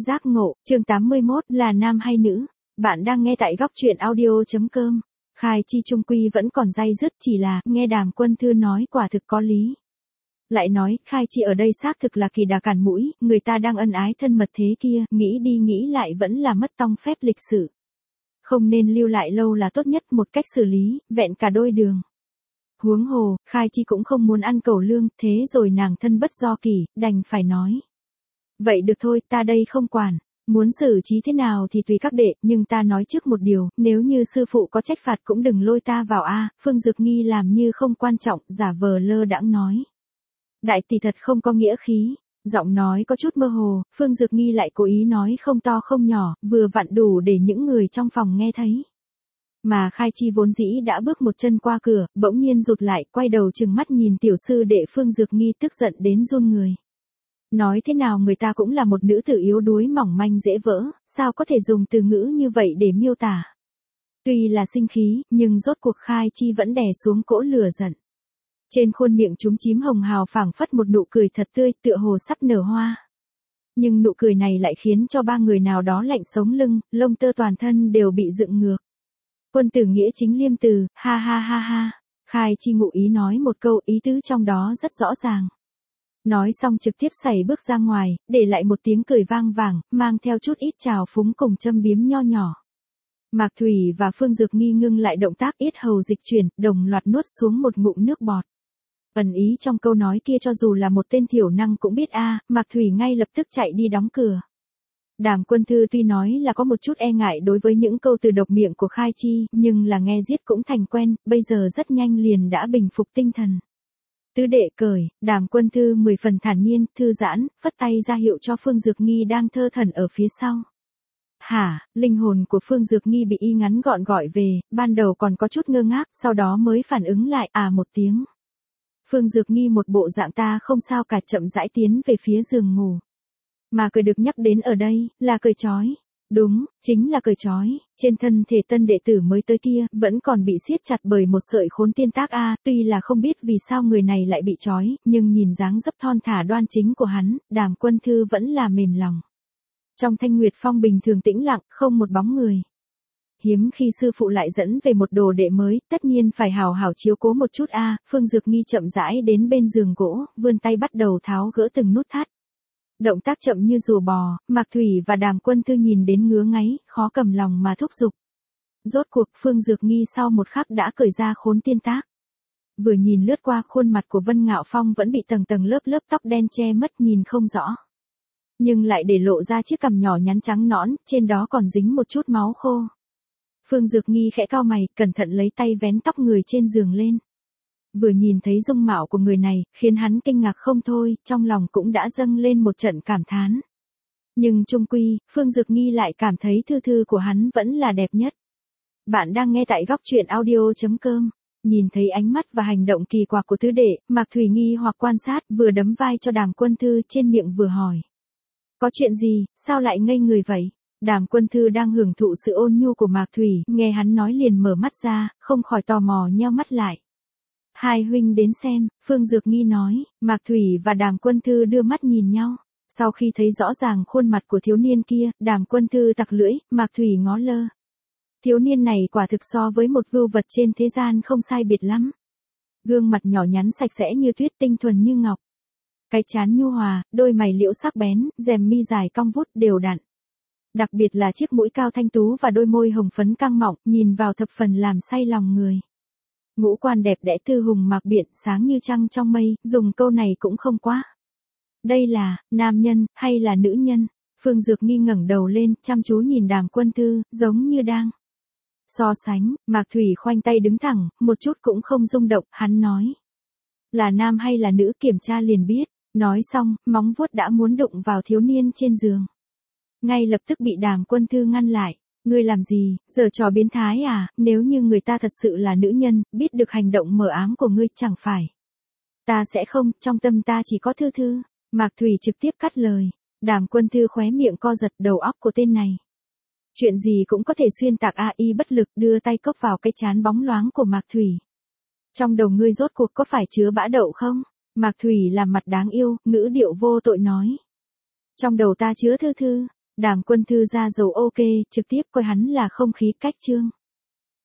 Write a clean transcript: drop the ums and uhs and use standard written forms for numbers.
Giác ngộ, chương 81, là nam hay nữ? Bạn đang nghe tại góc truyện audio.com. Khai Chi chung quy vẫn còn day dứt, chỉ là, nghe Đàm Quân Thư nói quả thực có lý. Lại nói, Khai Chi ở đây xác thực là kỳ đà cản mũi, người ta đang ân ái thân mật thế kia, nghĩ đi nghĩ lại vẫn là mất tông phép lịch sự. Không nên lưu lại lâu là tốt nhất, một cách xử lý, vẹn cả đôi đường. Huống hồ, Khai Chi cũng không muốn ăn cẩu lương, thế rồi nàng thân bất do kỷ, đành phải nói. Vậy được thôi, ta đây không quản. Muốn xử trí thế nào thì tùy các đệ, nhưng ta nói trước một điều, nếu như sư phụ có trách phạt cũng đừng lôi ta vào a. Phương Dược Nghi làm như không quan trọng, giả vờ lơ đãng nói. Đại tỷ thật không có nghĩa khí. Giọng nói có chút mơ hồ, Phương Dược Nghi lại cố ý nói không to không nhỏ, vừa vặn đủ để những người trong phòng nghe thấy. Mà Khai Chi vốn dĩ đã bước một chân qua cửa, bỗng nhiên rụt lại, quay đầu trừng mắt nhìn tiểu sư đệ Phương Dược Nghi, tức giận đến run người. Nói thế nào người ta cũng là một nữ tử yếu đuối mỏng manh dễ vỡ, sao có thể dùng từ ngữ như vậy để miêu tả. Tuy là sinh khí, nhưng rốt cuộc Khai Chi vẫn đè xuống cỗ lửa giận. Trên khuôn miệng chúm chím hồng hào phảng phất một nụ cười thật tươi, tựa hồ sắp nở hoa. Nhưng nụ cười này lại khiến cho ba người nào đó lạnh sống lưng, lông tơ toàn thân đều bị dựng ngược. Quân tử nghĩa chính liêm từ, ha ha ha ha. Khai Chi ngụ ý nói một câu, ý tứ trong đó rất rõ ràng. Nói xong trực tiếp xảy bước ra ngoài, để lại một tiếng cười vang vàng, mang theo chút ít trào phúng cùng châm biếm nho nhỏ. Mạc Thủy và Phương Dược Nghi ngưng lại động tác, yết hầu dịch chuyển, đồng loạt nuốt xuống một ngụm nước bọt. Ẩn ý trong câu nói kia cho dù là một tên thiểu năng cũng biết a. Mạc Thủy ngay lập tức chạy đi đóng cửa. Đàm Quân Thư tuy nói là có một chút e ngại đối với những câu từ độc miệng của Khai Chi, nhưng là nghe giết cũng thành quen, bây giờ rất nhanh liền đã bình phục tinh thần. Tứ đệ cởi, Đàm Quân Thư 10 phần thản nhiên, thư giãn, phất tay ra hiệu cho Phương Dược Nghi đang thơ thẩn ở phía sau. Hả, linh hồn của Phương Dược Nghi bị y ngắn gọn gọi về, ban đầu còn có chút ngơ ngác, sau đó mới phản ứng lại, một tiếng. Phương Dược Nghi một bộ dạng ta không sao cả, chậm rãi tiến về phía giường ngủ. Mà cười được nhắc đến ở đây, là cười chói. Đúng, chính là cười chói, trên thân thể tân đệ tử mới tới kia, vẫn còn bị siết chặt bởi một sợi khốn tiên tác a. Tuy là không biết vì sao người này lại bị chói, nhưng nhìn dáng dấp thon thả đoan chính của hắn, Đàm Quân Thư vẫn là mềm lòng. Trong Thanh Nguyệt Phong bình thường tĩnh lặng, không một bóng người. Hiếm khi sư phụ lại dẫn về một đồ đệ mới, tất nhiên phải hào hảo chiếu cố một chút a. Phương Dược Nghi chậm rãi đến bên giường gỗ, vươn tay bắt đầu tháo gỡ từng nút thắt. Động tác chậm như rùa bò, Mạc Thủy và Đàm Quân Thư nhìn đến ngứa ngáy, khó cầm lòng mà thúc giục. Rốt cuộc Phương Dược Nghi sau một khắc đã cởi ra khốn tiên tác. Vừa nhìn lướt qua khuôn mặt của Vân Ngạo Phong vẫn bị tầng tầng lớp lớp tóc đen che mất nhìn không rõ. Nhưng lại để lộ ra chiếc cằm nhỏ nhắn trắng nõn, trên đó còn dính một chút máu khô. Phương Dược Nghi khẽ cau mày, cẩn thận lấy tay vén tóc người trên giường lên. Vừa nhìn thấy dung mạo của người này, khiến hắn kinh ngạc không thôi, trong lòng cũng đã dâng lên một trận cảm thán. Nhưng chung quy, Phương Dược Nghi lại cảm thấy thư thư của hắn vẫn là đẹp nhất. Bạn đang nghe tại góc truyện audio.com. Nhìn thấy ánh mắt và hành động kỳ quặc của tứ đệ, Mạc Thủy nghi hoặc quan sát, vừa đấm vai cho Đàm Quân Thư trên miệng vừa hỏi. Có chuyện gì, sao lại ngây người vậy? Đàm Quân Thư đang hưởng thụ sự ôn nhu của Mạc Thủy, nghe hắn nói liền mở mắt ra, không khỏi tò mò nheo mắt lại. Hai huynh đến xem, Phương Dược Nghi nói. Mạc Thủy và Đàm Quân Thư đưa mắt nhìn nhau. Sau khi thấy rõ ràng khuôn mặt của thiếu niên kia, Đàm Quân Thư tặc lưỡi, Mạc Thủy ngó lơ. Thiếu niên này quả thực so với một vưu vật trên thế gian không sai biệt lắm. Gương mặt nhỏ nhắn sạch sẽ như tuyết, tinh thuần như ngọc. Cái trán nhu hòa, đôi mày liễu sắc bén, rèm mi dài cong vút đều đặn. Đặc biệt là chiếc mũi cao thanh tú và đôi môi hồng phấn căng mọng, nhìn vào thập phần làm say lòng người. Ngũ quan đẹp đẽ tư hùng mạc biện, sáng như trăng trong mây, dùng câu này cũng không quá. Đây là, nam nhân, hay là nữ nhân? Phương Dược Nghi ngẩng đầu lên, chăm chú nhìn Đàm Quân Thư, giống như đang so sánh. Mạc Thủy khoanh tay đứng thẳng, một chút cũng không rung động, hắn nói. Là nam hay là nữ kiểm tra liền biết. Nói xong, móng vuốt đã muốn đụng vào thiếu niên trên giường. Ngay lập tức bị Đàm Quân Thư ngăn lại. Ngươi làm gì, giở trò biến thái à, nếu như người ta thật sự là nữ nhân, biết được hành động mờ ám của ngươi chẳng phải. Ta sẽ không, trong tâm ta chỉ có Thư Thư. Mạc Thủy trực tiếp cắt lời. Đàm Quân Thư khóe miệng co giật, đầu óc của tên này. Chuyện gì cũng có thể xuyên tạc y bất lực đưa tay cốc vào cái trán bóng loáng của Mạc Thủy. Trong đầu ngươi rốt cuộc có phải chứa bã đậu không? Mạc Thủy làm mặt đáng yêu, ngữ điệu vô tội nói. Trong đầu ta chứa Thư Thư. Đàm Quân Thư ra dầu ok, trực tiếp coi hắn là không khí cách chương.